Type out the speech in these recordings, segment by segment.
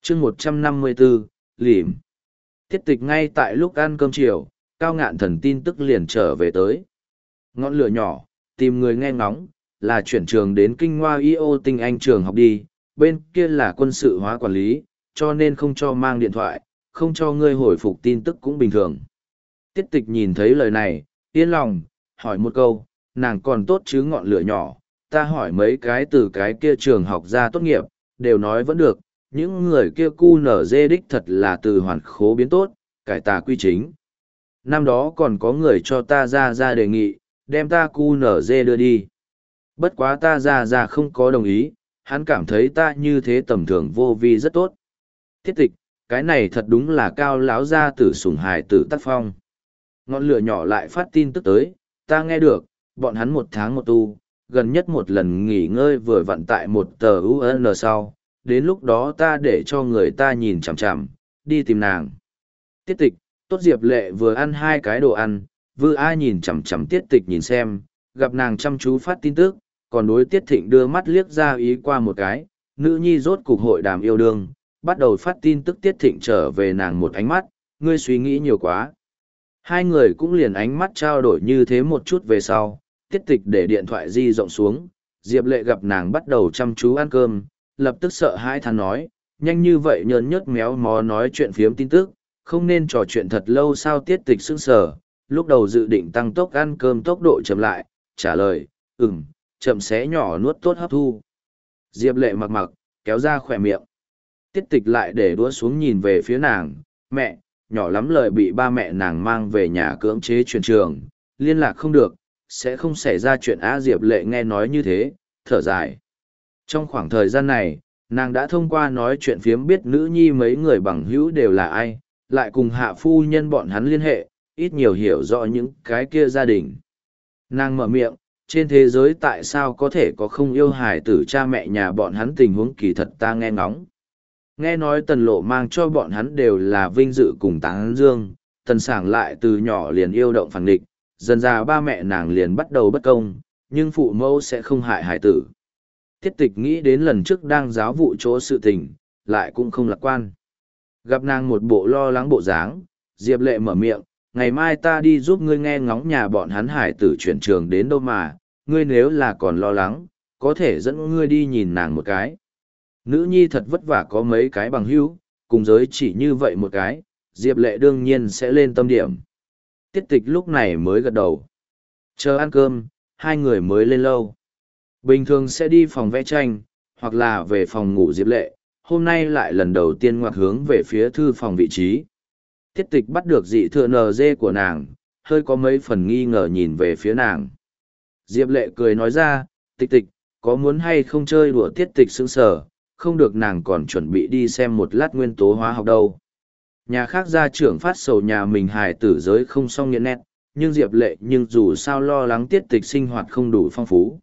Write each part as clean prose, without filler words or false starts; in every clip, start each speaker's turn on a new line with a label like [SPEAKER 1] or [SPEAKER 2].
[SPEAKER 1] chương 154, lìm. Tiết tịch ngay tại lúc ăn cơm chiều, Cao Ngạn Thần tin tức liền trở về tới. Ngọn lửa nhỏ, tìm người nghe ngóng, là chuyển trường đến Kinh Hoa IO Tinh Anh trường học đi, bên kia là quân sự hóa quản lý, cho nên không cho mang điện thoại, không cho ngươi hồi phục tin tức cũng bình thường. Tiết tịch nhìn thấy lời này, yên lòng, hỏi một câu, nàng còn tốt chứ ngọn lửa nhỏ, ta hỏi mấy cái từ cái kia trường học ra tốt nghiệp, đều nói vẫn được, những người kia cu nở dê đích thật là từ hoàn khố biến tốt, cải tà quy chính. Năm đó còn có người cho ta ra đề nghị, đem ta cu nở dê đưa đi. Bất quá ta ra không có đồng ý, hắn cảm thấy ta như thế tầm thường vô vi rất tốt. Thiết tịch, cái này thật đúng là cao láo gia tử sủng hài tử tác phong. Ngọn lửa nhỏ lại phát tin tức tới, ta nghe được, bọn hắn 1 tháng 1 tu, gần nhất một lần nghỉ ngơi vừa vặn tại một tờ UN sau, đến lúc đó ta để cho người ta nhìn chằm chằm, đi tìm nàng. Tiết tịch, tốt Diệp Lệ vừa ăn 2 cái đồ ăn, vừa ai nhìn chằm chằm tiết tịch nhìn xem, gặp nàng chăm chú phát tin tức, còn đối tiết thịnh đưa mắt liếc ra ý qua một cái, nữ nhi rốt cục hội đàm yêu đương, bắt đầu phát tin tức tiết thịnh trở về nàng một ánh mắt, ngươi suy nghĩ nhiều quá. Hai người cũng liền ánh mắt trao đổi như thế một chút về sau, tiết tịch để điện thoại di rộng xuống, Diệp Lệ gặp nàng bắt đầu chăm chú ăn cơm, lập tức sợ hãi thán nói, nhanh như vậy nhơn nhớt méo mó nói chuyện phiếm tin tức, không nên trò chuyện thật lâu sao tiết tịch sững sờ, lúc đầu dự định tăng tốc ăn cơm tốc độ chậm lại, trả lời, chậm xé nhỏ nuốt tốt hấp thu. Diệp Lệ mặc mặc, kéo ra khỏe miệng. Tiết tịch lại để đũa xuống nhìn về phía nàng, mẹ, nhỏ lắm lời bị ba mẹ nàng mang về nhà cưỡng chế chuyển trường, liên lạc không được, sẽ không xảy ra chuyện á. Diệp Lệ nghe nói như thế, thở dài. Trong khoảng thời gian này, nàng đã thông qua nói chuyện phiếm biết nữ nhi mấy người bằng hữu đều là ai, lại cùng hạ phu nhân bọn hắn liên hệ, ít nhiều hiểu rõ những cái kia gia đình. Nàng mở miệng, trên thế giới tại sao có thể có không yêu hài tử cha mẹ nhà bọn hắn tình huống kỳ thật ta nghe ngóng. Nghe nói Tần Lộ mang cho bọn hắn đều là vinh dự cùng tán dương, Tần Sảng lại từ nhỏ liền yêu động phản nghịch, dần ra ba mẹ nàng liền bắt đầu bất công, nhưng phụ mẫu sẽ không hại hài tử. Tiết tịch nghĩ đến lần trước đang giáo vụ chỗ sự tình, lại cũng không lạc quan. Gặp nàng một bộ lo lắng bộ dáng, Diệp Lệ mở miệng, ngày mai ta đi giúp ngươi nghe ngóng nhà bọn hắn hải tử chuyển trường đến đâu mà, ngươi nếu là còn lo lắng, có thể dẫn ngươi đi nhìn nàng một cái. Nữ nhi thật vất vả có mấy cái bằng hữu, cùng giới chỉ như vậy một cái, Diệp Lệ đương nhiên sẽ lên tâm điểm. Tiết tịch lúc này mới gật đầu. Chờ ăn cơm, hai người mới lên lâu. Bình thường sẽ đi phòng vẽ tranh, hoặc là về phòng ngủ Diệp Lệ, hôm nay lại lần đầu tiên ngoặt hướng về phía thư phòng vị trí. Tiết tịch bắt được dị thừa NG của nàng, hơi có mấy phần nghi ngờ nhìn về phía nàng. Diệp Lệ cười nói ra, tịch tịch, có muốn hay không chơi đùa tiết tịch sững sờ, không được nàng còn chuẩn bị đi xem một lát nguyên tố hóa học đâu. Nhà khác gia trưởng phát sầu nhà mình hài tử giới không xong nghiện nét, nhưng Diệp Lệ nhưng dù sao lo lắng tiết tịch sinh hoạt không đủ phong phú.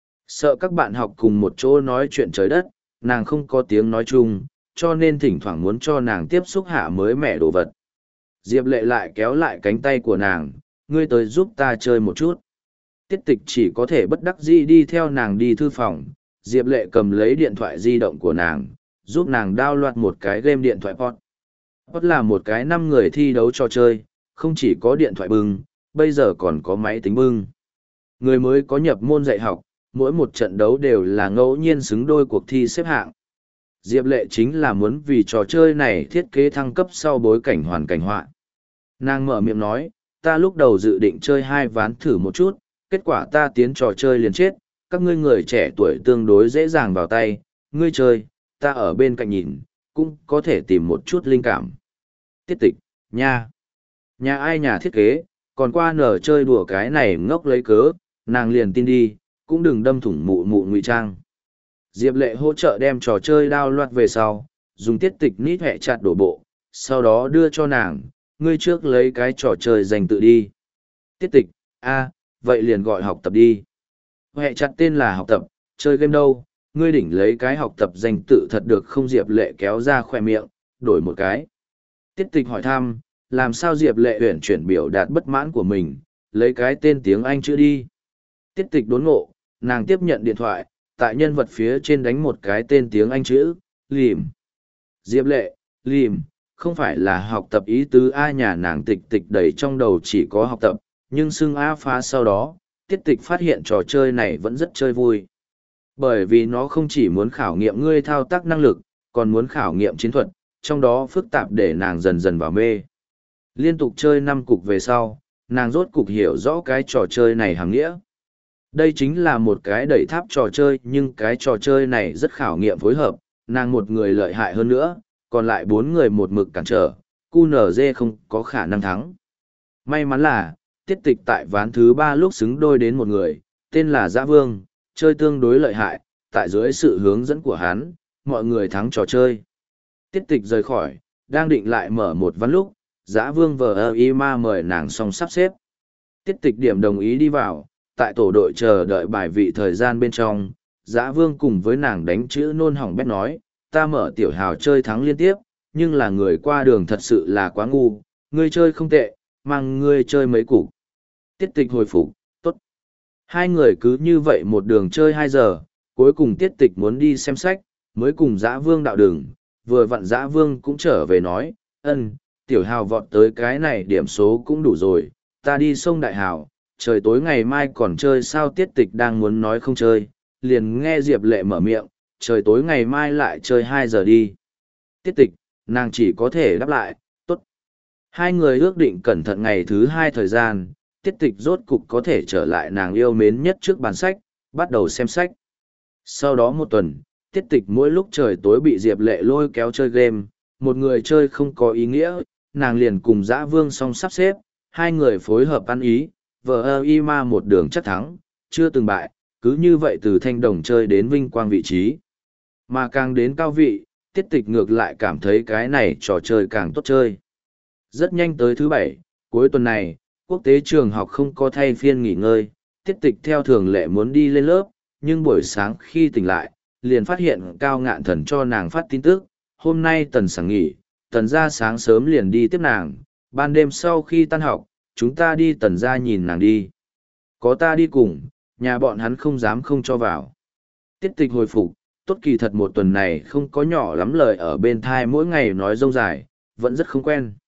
[SPEAKER 1] Sợ các bạn học cùng một chỗ nói chuyện trời đất, nàng không có tiếng nói chung, cho nên thỉnh thoảng muốn cho nàng tiếp xúc hạ mới mẻ đồ vật. Diệp Lệ lại kéo lại cánh tay của nàng, ngươi tới giúp ta chơi một chút. Tiết tịch chỉ có thể bất đắc dĩ đi theo nàng đi thư phòng, Diệp Lệ cầm lấy điện thoại di động của nàng, giúp nàng download một cái game điện thoại pod. Pod là một cái 5 người thi đấu trò chơi, không chỉ có điện thoại bưng, bây giờ còn có máy tính bưng. Người mới có nhập môn dạy học, mỗi một trận đấu đều là ngẫu nhiên xứng đôi cuộc thi xếp hạng. Diệp Lệ chính là muốn vì trò chơi này thiết kế thăng cấp sau bối cảnh hoàn cảnh họa. Nàng mở miệng nói, ta lúc đầu dự định chơi 2 ván thử một chút, kết quả ta tiến trò chơi liền chết, các ngươi người trẻ tuổi tương đối dễ dàng vào tay, ngươi chơi, ta ở bên cạnh nhìn, cũng có thể tìm một chút linh cảm. Tiết tịch, nha. Nhà ai nhà thiết kế, còn qua nở chơi đùa cái này ngốc lấy cớ, nàng liền tin đi, cũng đừng đâm thủng mụ mụ ngụy trang. Diệp Lệ hỗ trợ đem trò chơi download về sau, dùng tiết tịch nít hẹ chặt đổ bộ, sau đó đưa cho nàng, ngươi trước lấy cái trò chơi dành tự đi. Tiết tịch, vậy liền gọi học tập đi. Hẹ chặt tên là học tập, chơi game đâu, ngươi đỉnh lấy cái học tập danh tự thật được không? Diệp Lệ kéo ra khoe miệng, đổi một cái. Tiết tịch hỏi thăm, làm sao Diệp Lệ huyển chuyển biểu đạt bất mãn của mình, lấy cái tên tiếng Anh chữ đi. Tiết tịch đốn ngộ, nàng tiếp nhận điện thoại, tại nhân vật phía trên đánh một cái tên tiếng Anh chữ, lìm. Diệp Lệ, Lìm, không phải là học tập ý tứ A, nhà nàng Tịch Tịch đầy trong đầu chỉ có học tập, nhưng xưng A phá sau đó, Tiết Tịch phát hiện trò chơi này vẫn rất chơi vui. Bởi vì nó không chỉ muốn khảo nghiệm ngươi thao tác năng lực, còn muốn khảo nghiệm chiến thuật, trong đó phức tạp để nàng dần dần vào mê. Liên tục chơi 5 cục về sau, nàng rốt cục hiểu rõ cái trò chơi này hàng nghĩa. Đây chính là một cái đẩy tháp trò chơi, nhưng cái trò chơi này rất khảo nghiệm phối hợp, nàng một người lợi hại hơn nữa, còn lại 4 người một mực cản trở, QNZ không có khả năng thắng. May mắn là, Tiết Tịch tại ván thứ 3 lúc xứng đôi đến một người, tên là Dã Vương, chơi tương đối lợi hại, tại dưới sự hướng dẫn của hắn, mọi người thắng trò chơi. Tiết Tịch rời khỏi, đang định lại mở một ván lúc, Dã Vương ma mời nàng xong sắp xếp. Tiết Tịch điểm đồng ý đi vào, tại tổ đội chờ đợi bài vị thời gian bên trong, Dã Vương cùng với nàng đánh chữ nôn hỏng bét nói, ta mở tiểu hào chơi thắng liên tiếp, nhưng là người qua đường thật sự là quá ngu, ngươi chơi không tệ, mang ngươi chơi mấy cục. Tiết Tịch hồi phục, tốt. Hai người cứ như vậy một đường chơi 2 giờ, cuối cùng Tiết Tịch muốn đi xem sách, mới cùng Dã Vương đạo đường, vừa vặn Dã Vương cũng trở về nói, tiểu hào vọt tới cái này điểm số cũng đủ rồi, ta đi sông Đại Hào, trời tối ngày mai còn chơi sao? Tiết Tịch đang muốn nói không chơi, liền nghe Diệp Lệ mở miệng, trời tối ngày mai lại chơi 2 giờ đi. Tiết Tịch, nàng chỉ có thể đáp lại, tốt. Hai người ước định cẩn thận ngày thứ 2 thời gian, Tiết Tịch rốt cục có thể trở lại nàng yêu mến nhất trước bàn sách, bắt đầu xem sách. Sau đó một tuần, Tiết Tịch mỗi lúc trời tối bị Diệp Lệ lôi kéo chơi game, một người chơi không có ý nghĩa, nàng liền cùng Dã Vương song sắp xếp, hai người phối hợp ăn ý, ma một đường chắc thắng, chưa từng bại, cứ như vậy từ thanh đồng chơi đến vinh quang vị trí. Mà càng đến cao vị, Tiết Tịch ngược lại cảm thấy cái này trò chơi càng tốt chơi. Rất nhanh tới thứ 7, cuối tuần này, quốc tế trường học không có thay phiên nghỉ ngơi, Tiết Tịch theo thường lệ muốn đi lên lớp, nhưng buổi sáng khi tỉnh lại, liền phát hiện Cao Ngạn Thần cho nàng phát tin tức, hôm nay Tần sáng nghỉ, Tần ra sáng sớm liền đi tiếp nàng, ban đêm sau khi tan học, chúng ta đi Tần ra nhìn nàng đi. Có ta đi cùng, nhà bọn hắn không dám không cho vào. Tiết Tịch hồi phục, tốt, kỳ thật một tuần này không có nhỏ lắm lời ở bên thai, mỗi ngày nói rông dài, vẫn rất không quen.